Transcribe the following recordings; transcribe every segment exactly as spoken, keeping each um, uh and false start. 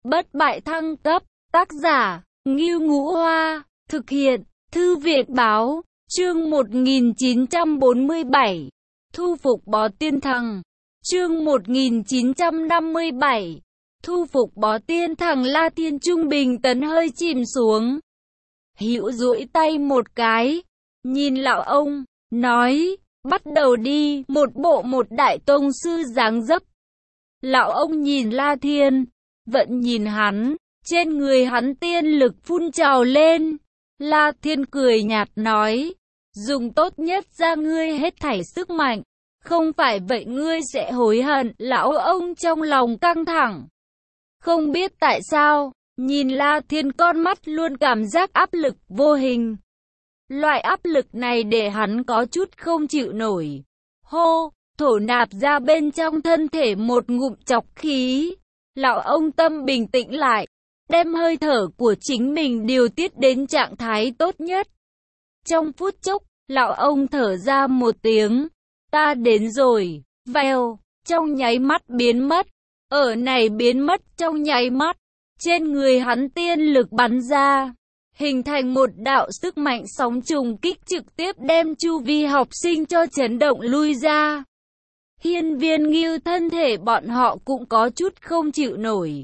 bất bại thăng cấp, tác giả, Ngưu Ngũ Hoa, thực hiện, Thư viện Báo, chương một nghìn chín trăm bốn mươi bảy, thu phục Bó Tiên Thằng, chương một nghìn chín trăm năm mươi bảy, thu phục Bó Tiên Thằng. La Thiên trung bình tấn hơi chìm xuống, hữu duỗi tay một cái, nhìn lão ông, nói, bắt đầu đi, một bộ một đại tông sư dáng dấp. Lão ông nhìn La Thiên, vẫn nhìn hắn, trên người hắn tiên lực phun trào lên. La Thiên cười nhạt nói, dùng tốt nhất ra ngươi hết thảy sức mạnh, không phải vậy ngươi sẽ hối hận. Lão ông trong lòng căng thẳng, không biết tại sao, nhìn La Thiên con mắt luôn cảm giác áp lực vô hình. Loại áp lực này để hắn có chút không chịu nổi. Hô, thổ nạp ra bên trong thân thể một ngụm trọc khí. Lão ông tâm bình tĩnh lại, đem hơi thở của chính mình điều tiết đến trạng thái tốt nhất. Trong phút chốc, lão ông thở ra một tiếng, ta đến rồi, vèo, trong nháy mắt biến mất. Ở này biến mất trong nháy mắt, trên người hắn tiên lực bắn ra, hình thành một đạo sức mạnh sóng trùng kích trực tiếp đem chu vi học sinh cho chấn động lui ra. Hiên Viên Ngưu thân thể bọn họ cũng có chút không chịu nổi.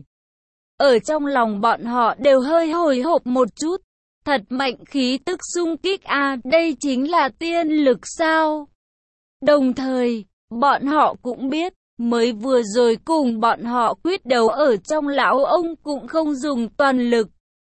Ở trong lòng bọn họ đều hơi hồi hộp một chút. Thật mạnh khí tức xung kích à, đây chính là tiên lực sao? Đồng thời, bọn họ cũng biết, mới vừa rồi cùng bọn họ quyết đấu ở trong lão ông cũng không dùng toàn lực.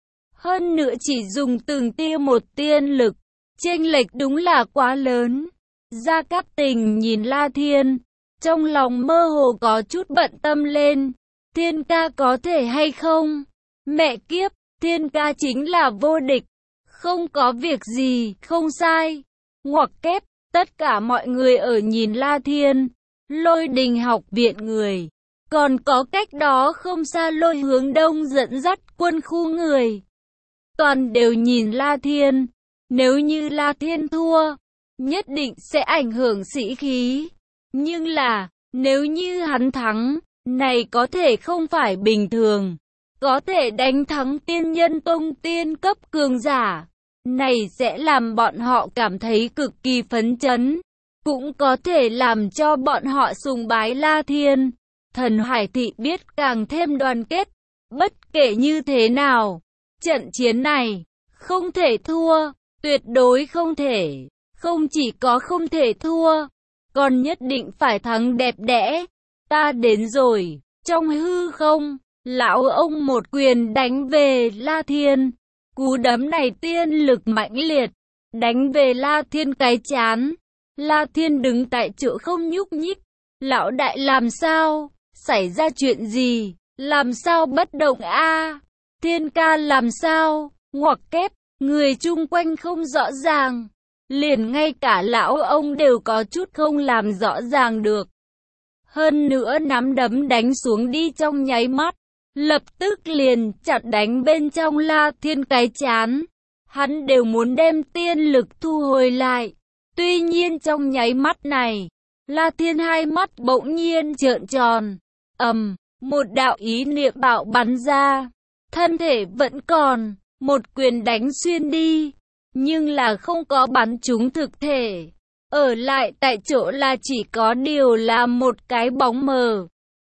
Hơn nữa chỉ dùng từng tia một tiên lực, chênh lệch đúng là quá lớn. Gia Cát Tình nhìn La Thiên, trong lòng mơ hồ có chút bận tâm lên. Thiên ca có thể hay không? Mẹ kiếp, Thiên ca chính là vô địch. Không có việc gì, không sai. Ngoặc kép, tất cả mọi người ở nhìn La Thiên. Lôi Đình học viện người. Còn có cách đó không xa Lôi Hướng Đông dẫn dắt quân khu người. Toàn đều nhìn La Thiên. Nếu như La Thiên thua, nhất định sẽ ảnh hưởng sĩ khí. Nhưng là, nếu như hắn thắng, này có thể không phải bình thường. Có thể đánh thắng tiên nhân tông tiên cấp cường giả. Này sẽ làm bọn họ cảm thấy cực kỳ phấn chấn. Cũng có thể làm cho bọn họ sùng bái La Thiên. Thần Hải Thị biết càng thêm đoàn kết. Bất kể như thế nào, trận chiến này không thể thua, tuyệt đối không thể. Không chỉ có không thể thua, còn nhất định phải thắng đẹp đẽ. Ta đến rồi. Trong hư không, lão ông một quyền đánh về La Thiên. Cú đấm này tiên lực mãnh liệt, đánh về La Thiên cái chán. La Thiên đứng tại chỗ không nhúc nhích. Lão đại làm sao? Xảy ra chuyện gì? Làm sao bất động a? À? Thiên ca làm sao? Ngoặc kép, người chung quanh không rõ ràng. Liền ngay cả lão ông đều có chút không làm rõ ràng được. Hơn nữa nắm đấm đánh xuống đi trong nháy mắt, lập tức liền chặt đánh bên trong La Thiên cái chán. Hắn đều muốn đem tiên lực thu hồi lại. Tuy nhiên trong nháy mắt này, La Thiên hai mắt bỗng nhiên trợn tròn. Ầm, một đạo ý niệm bạo bắn ra. Thân thể vẫn còn, một quyền đánh xuyên đi, nhưng là không có bắn trúng thực thể. Ở lại tại chỗ là chỉ có điều là một cái bóng mờ.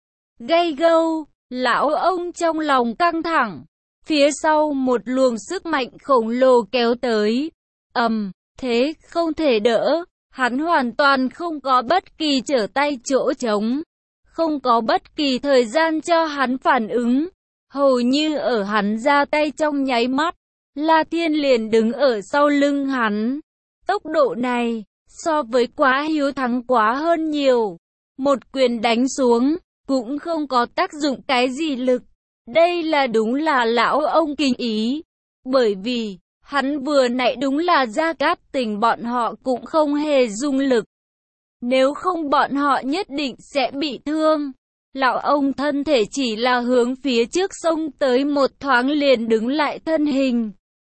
Gay gâu, lão ông trong lòng căng thẳng. Phía sau một luồng sức mạnh khổng lồ kéo tới. Ầm, thế không thể đỡ. Hắn hoàn toàn không có bất kỳ trở tay chỗ trống. Không có bất kỳ thời gian cho hắn phản ứng. Hầu như ở hắn ra tay trong nháy mắt, La Thiên liền đứng ở sau lưng hắn. Tốc độ này, so với Quá Hiếu thắng quá hơn nhiều. Một quyền đánh xuống, cũng không có tác dụng cái gì lực. Đây là đúng là lão ông kinh ý. Bởi vì, hắn vừa nãy đúng là Gia Cát Tình bọn họ cũng không hề dùng lực. Nếu không bọn họ nhất định sẽ bị thương. Lão ông thân thể chỉ là hướng phía trước sông tới một thoáng liền đứng lại thân hình.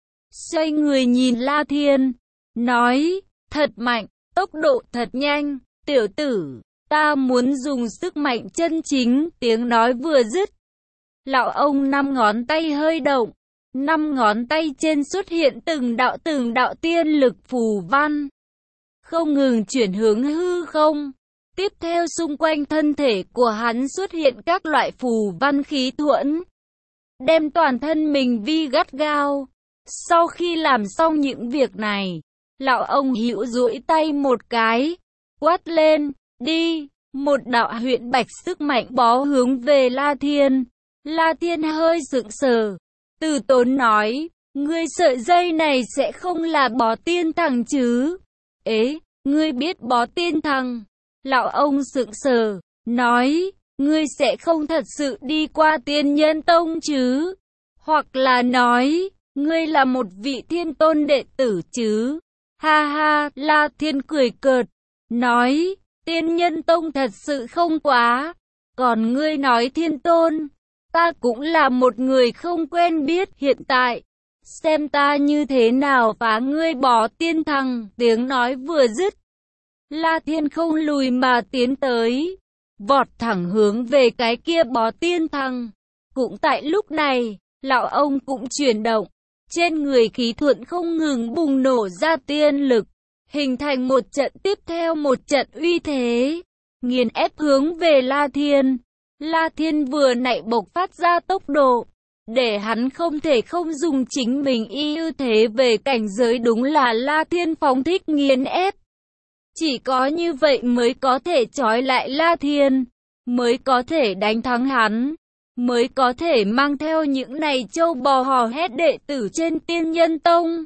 Xoay người nhìn La Thiên, nói, thật mạnh, tốc độ thật nhanh, tiểu tử, ta muốn dùng sức mạnh chân chính. Tiếng nói vừa dứt, Lão ông năm ngón tay hơi động. Năm ngón tay trên xuất hiện từng đạo từng đạo tiên lực phù văn. Không ngừng chuyển hướng hư không. Tiếp theo xung quanh thân thể của hắn xuất hiện các loại phù văn khí thuẫn. Đem toàn thân mình vi gắt gao. Sau khi làm xong những việc này, lão ông hữu duỗi tay một cái, quát lên, đi, một đạo huyện bạch sức mạnh bó hướng về La Thiên. La Thiên hơi sững sờ, từ tốn nói, ngươi sợi dây này sẽ không là bó tiên thằng chứ? Ế, ngươi biết bó tiên thằng? Lão ông sững sờ, nói, ngươi sẽ không thật sự đi qua tiên nhân tông chứ? Hoặc là nói, ngươi là một vị thiên tôn đệ tử chứ? Ha ha, La Thiên cười cợt, nói, tiên nhân tông thật sự không quá. Còn ngươi nói thiên tôn, ta cũng là một người không quen biết hiện tại. Xem ta như thế nào phá ngươi bó tiên thằng. Tiếng nói vừa dứt, La Thiên không lùi mà tiến tới, vọt thẳng hướng về cái kia bó tiên thằng. Cũng tại lúc này, lão ông cũng chuyển động, trên người khí thuận không ngừng bùng nổ ra tiên lực, hình thành một trận tiếp theo một trận uy thế, nghiền ép hướng về La Thiên. La Thiên vừa nãy bộc phát ra tốc độ, để hắn không thể không dùng chính mình ưu thế về cảnh giới, đúng là La Thiên phóng thích nghiền ép. Chỉ có như vậy mới có thể trói lại La Thiên, mới có thể đánh thắng hắn, mới có thể mang theo những này châu bò hò hét đệ tử trên tiên nhân tông.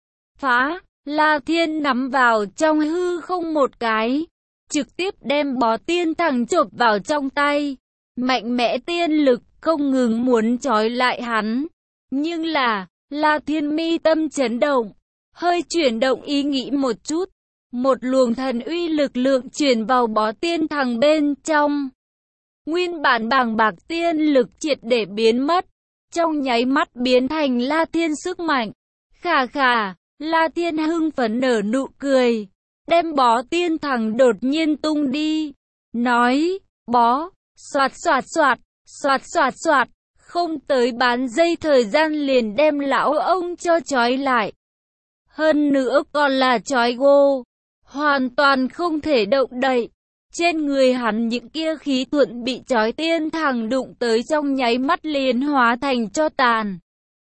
Phá, La Thiên nắm vào trong hư không một cái, trực tiếp đem bó tiên thằng chộp vào trong tay. Mạnh mẽ tiên lực không ngừng muốn trói lại hắn. Nhưng là, La Thiên mi tâm chấn động, hơi chuyển động ý nghĩ một chút. Một luồng thần uy lực lượng truyền vào bó tiên thằng bên trong. Nguyên bản bàng bạc tiên lực triệt để biến mất, trong nháy mắt biến thành La Thiên sức mạnh. Khà khà, La Thiên hưng phấn nở nụ cười, đem bó tiên thằng đột nhiên tung đi, nói, bó, xoạt xoạt xoạt, xoạt xoạt xoạt, không tới bán giây thời gian liền đem lão ông cho trói lại. Hơn nữa còn là trói gô, hoàn toàn không thể động đậy. Trên người hắn những kia khí thuận bị trói tiên thằng đụng tới trong nháy mắt liền hóa thành tro tàn.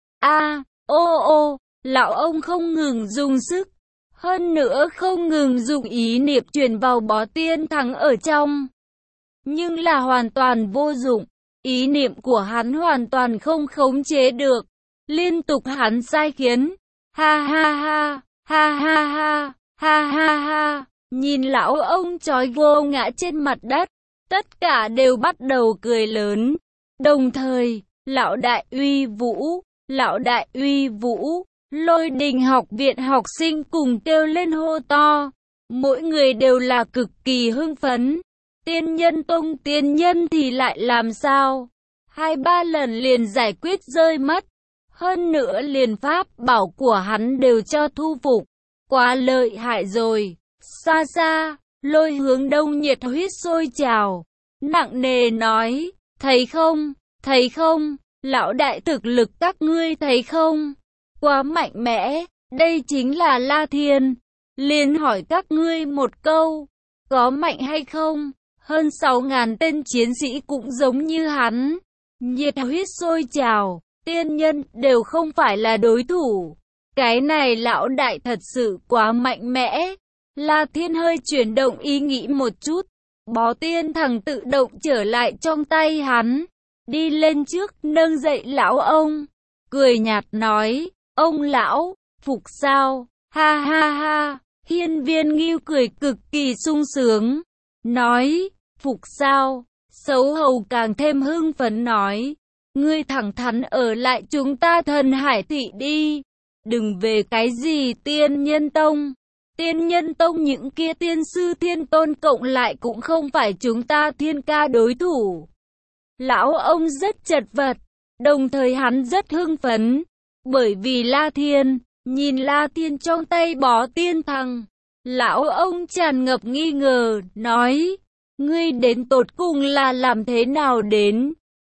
A, ô ô, lão ông không ngừng dùng sức, hơn nữa không ngừng dùng ý niệm truyền vào bó tiên thằng ở trong. Nhưng là hoàn toàn vô dụng, ý niệm của hắn hoàn toàn không khống chế được, liên tục hắn sai khiến. Ha ha ha, ha ha ha, ha ha ha. Nhìn lão ông trói vô ngã trên mặt đất, tất cả đều bắt đầu cười lớn. Đồng thời, lão đại uy vũ, lão đại uy vũ, Lôi Đình học viện học sinh cùng kêu lên hô to. Mỗi người đều là cực kỳ hưng phấn. Tiên nhân tông tiên nhân thì lại làm sao? Hai ba lần liền giải quyết rơi mất. Hơn nữa liền pháp bảo của hắn đều cho thu phục. Quá lợi hại rồi. Xa xa, Lôi Hướng Đông nhiệt huyết sôi trào, nặng nề nói, thấy không, thấy không, lão đại thực lực các ngươi thấy không, quá mạnh mẽ, đây chính là La Thiên. Liền hỏi các ngươi một câu, có mạnh hay không, hơn sáu ngàn tên chiến sĩ cũng giống như hắn, nhiệt huyết sôi trào, tiên nhân đều không phải là đối thủ, cái này lão đại thật sự quá mạnh mẽ. La Thiên hơi chuyển động ý nghĩ một chút, bó tiên thằng tự động trở lại trong tay hắn, đi lên trước nâng dậy lão ông, cười nhạt nói, ông lão, phục sao, ha ha ha, Hiên Viên Ngưu cười cực kỳ sung sướng, nói, phục sao, Xấu Hầu càng thêm hưng phấn nói, ngươi thẳng thắn ở lại chúng ta Thần Hải thị đi, đừng về cái gì tiên nhân tông. Tiên nhân tông những kia tiên sư thiên tôn cộng lại cũng không phải chúng ta thiên ca đối thủ. Lão ông rất chật vật, đồng thời hắn rất hưng phấn, bởi vì La Thiên, nhìn La Thiên trong tay bó tiên thằng. Lão ông tràn ngập nghi ngờ, nói, ngươi đến tột cùng là làm thế nào đến?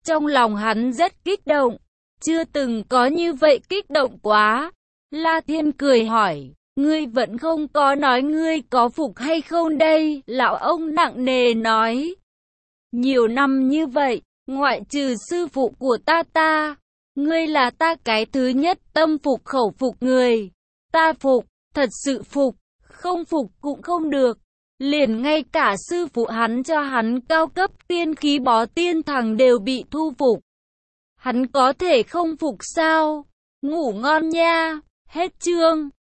Trong lòng hắn rất kích động, chưa từng có như vậy kích động quá. La Thiên cười hỏi, ngươi vẫn không có nói ngươi có phục hay không đây? Lão ông nặng nề nói, nhiều năm như vậy, ngoại trừ sư phụ của ta ta, ngươi là ta cái thứ nhất tâm phục khẩu phục người. Ta phục, thật sự phục, không phục cũng không được. Liền ngay cả sư phụ hắn cho hắn cao cấp tiên khí bó tiên thằng đều bị thu phục. Hắn có thể không phục sao? Ngủ ngon nha. Hết chương.